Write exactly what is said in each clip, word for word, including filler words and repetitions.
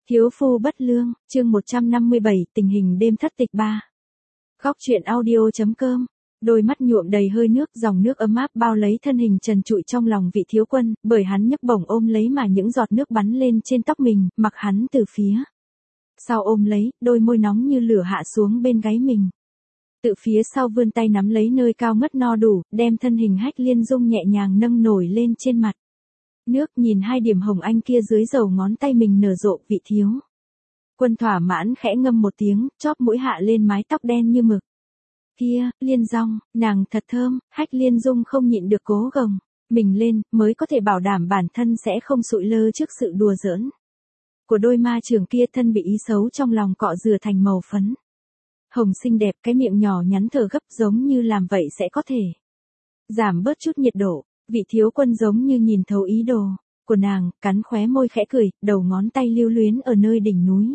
Thiếu phu bất lương, chương một trăm năm mươi bảy, tình hình đêm thất tịch ba. Góc truyện audio.com. Đôi mắt nhuộm đầy hơi nước, dòng nước ấm áp bao lấy thân hình trần trụi trong lòng vị thiếu quân, bởi hắn nhấc bổng ôm lấy mà những giọt nước bắn lên trên tóc mình, mặc hắn từ phía sau ôm lấy, đôi môi nóng như lửa hạ xuống bên gáy mình. Tự phía sau vươn tay nắm lấy nơi cao ngất no đủ, đem thân hình Hách Liên Dung nhẹ nhàng nâng nổi lên trên mặt nước, nhìn hai điểm hồng anh kia dưới dầu ngón tay mình nở rộ, vị thiếu quân thỏa mãn khẽ ngâm một tiếng, chóp mũi hạ lên mái tóc đen như mực. Kia, Liên Dung, nàng thật thơm. Hách Liên Dung không nhịn được cố gồng mình lên, mới có thể bảo đảm bản thân sẽ không sụi lơ trước sự đùa giỡn của đôi ma trường kia. Thân bị ý xấu trong lòng cọ rửa thành màu phấn hồng xinh đẹp, cái miệng nhỏ nhắn thở gấp, giống như làm vậy sẽ có thể giảm bớt chút nhiệt độ. Vị thiếu quân giống như nhìn thấu ý đồ của nàng, cắn khóe môi khẽ cười, đầu ngón tay lưu luyến ở nơi đỉnh núi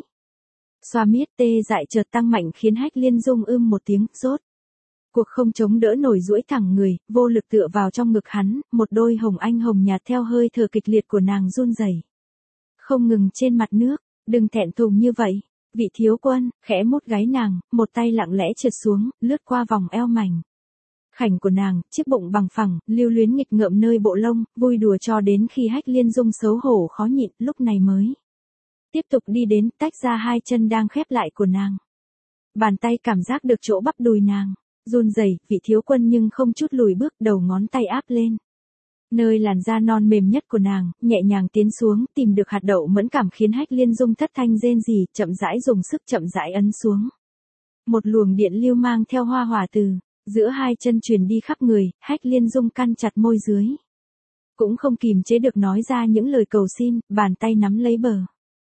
xoa miết tê dại chợt tăng mạnh, khiến Hách Liên Dung ưm một tiếng, rốt cuộc không chống đỡ nổi, duỗi thẳng người, vô lực tựa vào trong ngực hắn, một đôi hồng anh hồng nhạt theo hơi thở kịch liệt của nàng run rẩy không ngừng trên mặt nước. Đừng thẹn thùng như vậy. Vị thiếu quân khẽ mút gáy nàng, một tay lặng lẽ trượt xuống, lướt qua vòng eo mảnh khảnh của nàng, chiếc bụng bằng phẳng, lưu luyến nghịch ngợm nơi bộ lông, vui đùa cho đến khi Hách Liên Dung xấu hổ khó nhịn, lúc này mới tiếp tục đi đến, tách ra hai chân đang khép lại của nàng. Bàn tay cảm giác được chỗ bắp đùi nàng run rẩy, vị thiếu quân nhưng không chút lùi bước, đầu ngón tay áp lên nơi làn da non mềm nhất của nàng, nhẹ nhàng tiến xuống, tìm được hạt đậu mẫn cảm, khiến Hách Liên Dung thất thanh rên rỉ, chậm rãi dùng sức chậm rãi ấn xuống. Một luồng điện lưu mang theo hoa hỏa từ giữa hai chân truyền đi khắp người. Hách Liên Dung căn chặt môi dưới, cũng không kìm chế được nói ra những lời cầu xin, bàn tay nắm lấy bờ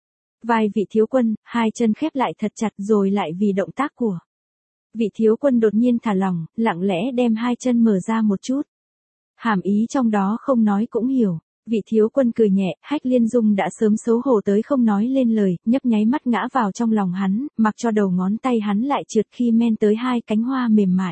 vai vị thiếu quân, hai chân khép lại thật chặt, rồi lại vì động tác của vị thiếu quân đột nhiên thả lỏng, lặng lẽ đem hai chân mở ra một chút. Hàm ý trong đó không nói cũng hiểu. Vị thiếu quân cười nhẹ, Hách Liên Dung đã sớm xấu hổ tới không nói lên lời, nhấp nháy mắt ngã vào trong lòng hắn, mặc cho đầu ngón tay hắn lại trượt khi men tới hai cánh hoa mềm mại,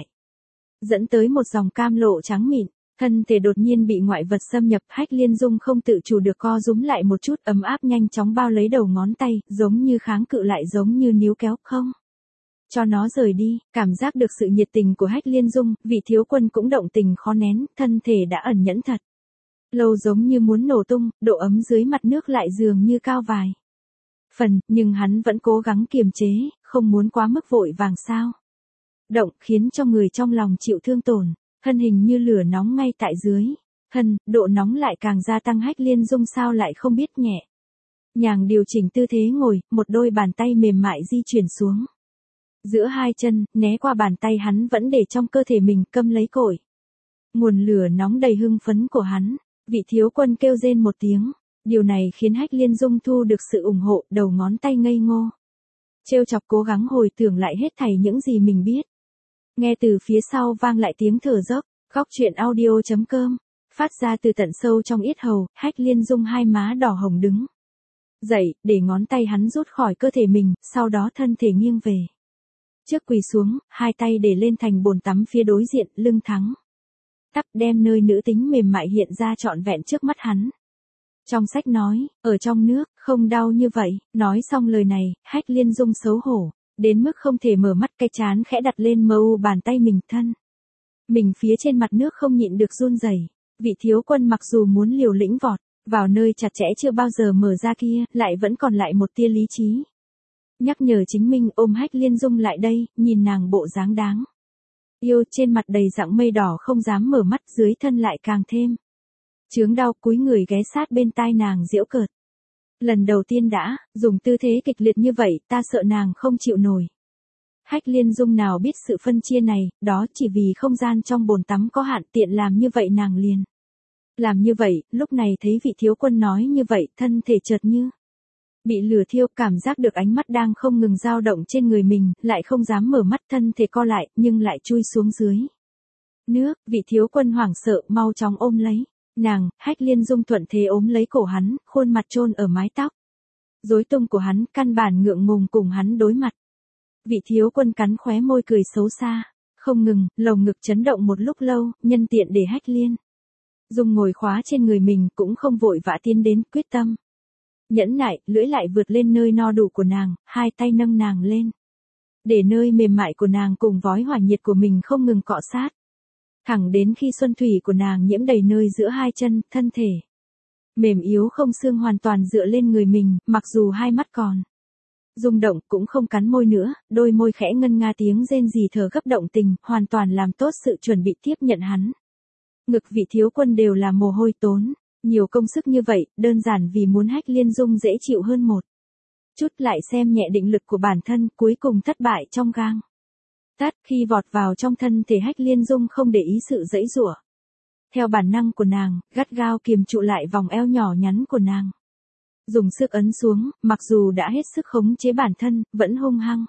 dẫn tới một dòng cam lộ trắng mịn. Thân thể đột nhiên bị ngoại vật xâm nhập, Hách Liên Dung không tự chủ được co rúm lại một chút, ấm áp nhanh chóng bao lấy đầu ngón tay, giống như kháng cự lại, giống như níu kéo không cho nó rời đi. Cảm giác được sự nhiệt tình của Hách Liên Dung, vị thiếu quân cũng động tình khó nén, thân thể đã ẩn nhẫn thật lâu, giống như muốn nổ tung, độ ấm dưới mặt nước lại dường như cao vài phần, nhưng hắn vẫn cố gắng kiềm chế, không muốn quá mức vội vàng sao động, khiến cho người trong lòng chịu thương tổn. Thân hình như lửa nóng ngay tại dưới thân, độ nóng lại càng gia tăng. Hách Liên Dung sao lại không biết nhẹ nhàng điều chỉnh tư thế ngồi, một đôi bàn tay mềm mại di chuyển xuống giữa hai chân, né qua bàn tay hắn vẫn để trong cơ thể mình, câm lấy cội nguồn lửa nóng đầy hưng phấn của hắn. Vị thiếu quân kêu rên một tiếng, điều này khiến Hách Liên Dung thu được sự ủng hộ, đầu ngón tay ngây ngô trêu chọc, cố gắng hồi tưởng lại hết thảy những gì mình biết. Nghe từ phía sau vang lại tiếng thở dốc. Góc truyện audio.com. Phát ra từ tận sâu trong yết hầu, Hách Liên Dung hai má đỏ hồng đứng dậy, để ngón tay hắn rút khỏi cơ thể mình, sau đó thân thể nghiêng về trước quỳ xuống, hai tay để lên thành bồn tắm phía đối diện, lưng thắng tắp, đem nơi nữ tính mềm mại hiện ra trọn vẹn trước mắt hắn. Trong sách nói, ở trong nước, không đau như vậy. Nói xong lời này, Hách Liên Dung xấu hổ đến mức không thể mở mắt, cái trán khẽ đặt lên mờ u bàn tay mình, thân mình phía trên mặt nước không nhịn được run rẩy. Vị thiếu quân mặc dù muốn liều lĩnh vọt vào nơi chặt chẽ chưa bao giờ mở ra kia, lại vẫn còn lại một tia lý trí nhắc nhở chính mình, ôm Hách Liên Dung lại đây, nhìn nàng bộ dáng đáng yêu, trên mặt đầy dặng mây đỏ, không dám mở mắt, dưới thân lại càng thêm chướng đau, cúi người ghé sát bên tai nàng giễu cợt. Lần đầu tiên đã dùng tư thế kịch liệt như vậy, ta sợ nàng không chịu nổi. Hách Liên Dung nào biết sự phân chia này, đó chỉ vì không gian trong bồn tắm có hạn, tiện làm như vậy nàng liền làm như vậy. Lúc này thấy vị thiếu quân nói như vậy, thân thể chợt như bị lửa thiêu, cảm giác được ánh mắt đang không ngừng dao động trên người mình, lại không dám mở mắt, thân thể co lại, nhưng lại chui xuống dưới nước. Vị thiếu quân hoảng sợ, mau chóng ôm lấy nàng. Hách Liên Dung thuận thế ôm lấy cổ hắn, khuôn mặt chôn ở mái tóc rối tung của hắn, căn bản ngượng ngùng cùng hắn đối mặt. Vị thiếu quân cắn khóe môi cười xấu xa không ngừng, lồng ngực chấn động một lúc lâu, nhân tiện để Hách Liên Dung ngồi khóa trên người mình, cũng không vội vã tiến đến, quyết tâm Nhẫn nại, lưỡi lại vượt lên nơi no đủ của nàng, hai tay nâng nàng lên. Để nơi mềm mại của nàng cùng vói hỏa nhiệt của mình không ngừng cọ sát. Thẳng đến khi xuân thủy của nàng nhiễm đầy nơi giữa hai chân, thân thể. Mềm yếu không xương hoàn toàn dựa lên người mình, mặc dù hai mắt còn rung động cũng không cắn môi nữa, đôi môi khẽ ngân nga tiếng rên rỉ thở gấp động tình, hoàn toàn làm tốt sự chuẩn bị tiếp nhận hắn. Ngực vị thiếu quân đều là mồ hôi tốn, nhiều công sức như vậy, đơn giản vì muốn Hách Liên Dung dễ chịu hơn một chút, lại xem nhẹ định lực của bản thân, cuối cùng thất bại trong gang tát khi vọt vào trong thân thể Hách Liên Dung không để ý sự giãy giụa. Theo bản năng của nàng, gắt gao kiềm trụ lại vòng eo nhỏ nhắn của nàng. Dùng sức ấn xuống, mặc dù đã hết sức khống chế bản thân, vẫn hung hăng.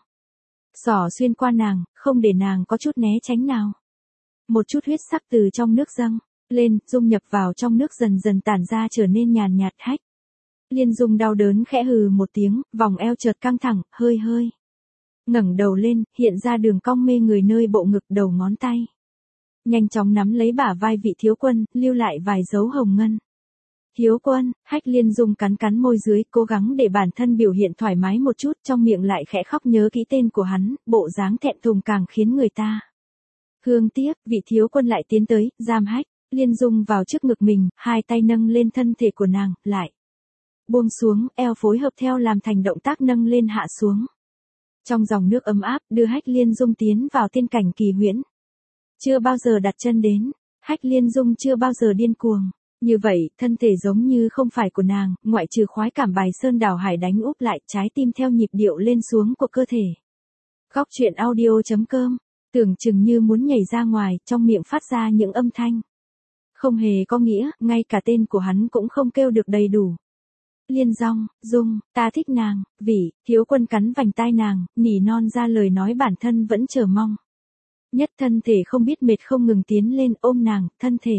Xỏ xuyên qua nàng, không để nàng có chút né tránh nào. Một chút huyết sắc từ trong nước dâng lên, dung nhập vào trong nước dần dần tản ra trở nên nhàn nhạt. Hách Liên Dung đau đớn khẽ hừ một tiếng, vòng eo chợt căng thẳng, hơi hơi ngẩng đầu lên, hiện ra đường cong mê người nơi bộ ngực đầu ngón tay. Nhanh chóng nắm lấy bả vai vị thiếu quân, lưu lại vài dấu hồng ngân. Thiếu quân, Hách Liên Dung cắn cắn môi dưới, cố gắng để bản thân biểu hiện thoải mái một chút, trong miệng lại khẽ khóc nhớ kỹ tên của hắn, bộ dáng thẹn thùng càng khiến người ta thương tiếc. Vị thiếu quân lại tiến tới, giam Hách Liên Dung vào trước ngực mình, hai tay nâng lên thân thể của nàng, lại buông xuống, eo phối hợp theo làm thành động tác nâng lên hạ xuống. Trong dòng nước ấm áp, đưa Hách Liên Dung tiến vào tiên cảnh kỳ huyễn. Chưa bao giờ đặt chân đến, Hách Liên Dung chưa bao giờ điên cuồng. Như vậy, thân thể giống như không phải của nàng, ngoại trừ khoái cảm bài sơn đảo hải đánh úp lại, trái tim theo nhịp điệu lên xuống của cơ thể. Góc truyện audio chấm com, tưởng chừng như muốn nhảy ra ngoài, trong miệng phát ra những âm thanh không hề có nghĩa, ngay cả tên của hắn cũng không kêu được đầy đủ. Liên Dung, Dung, ta thích nàng, vì, thiếu quân cắn vành tai nàng, nỉ non ra lời nói bản thân vẫn chờ mong. Nhất thân thể không biết mệt không ngừng tiến lên ôm nàng, thân thể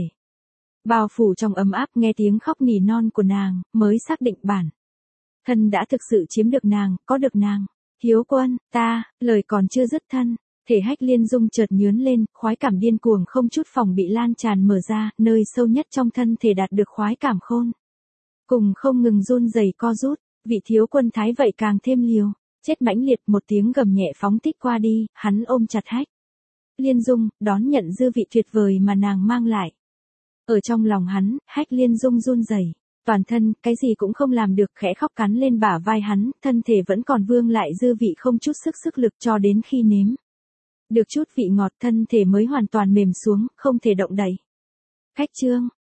bao phủ trong ấm áp, nghe tiếng khóc nỉ non của nàng, mới xác định bản thân đã thực sự chiếm được nàng, có được nàng. Thiếu quân, ta, lời còn chưa dứt thân, thể Hách Liên Dung chợt nhướn lên, khoái cảm điên cuồng không chút phòng bị lan tràn mở ra, nơi sâu nhất trong thân thể đạt được khoái cảm khôn cùng không ngừng run rẩy co rút. Vị thiếu quân thái vậy càng thêm liều chết mãnh liệt, một tiếng gầm nhẹ phóng thích qua đi, hắn ôm chặt Hách Liên Dung, đón nhận dư vị tuyệt vời mà nàng mang lại. Ở trong lòng hắn, Hách Liên Dung run rẩy, toàn thân, cái gì cũng không làm được, khẽ khóc cắn lên bả vai hắn, thân thể vẫn còn vương lại dư vị không chút sức sức lực, cho đến khi nếm được chút vị ngọt, thân thể mới hoàn toàn mềm xuống, không thể động đậy. Cách chương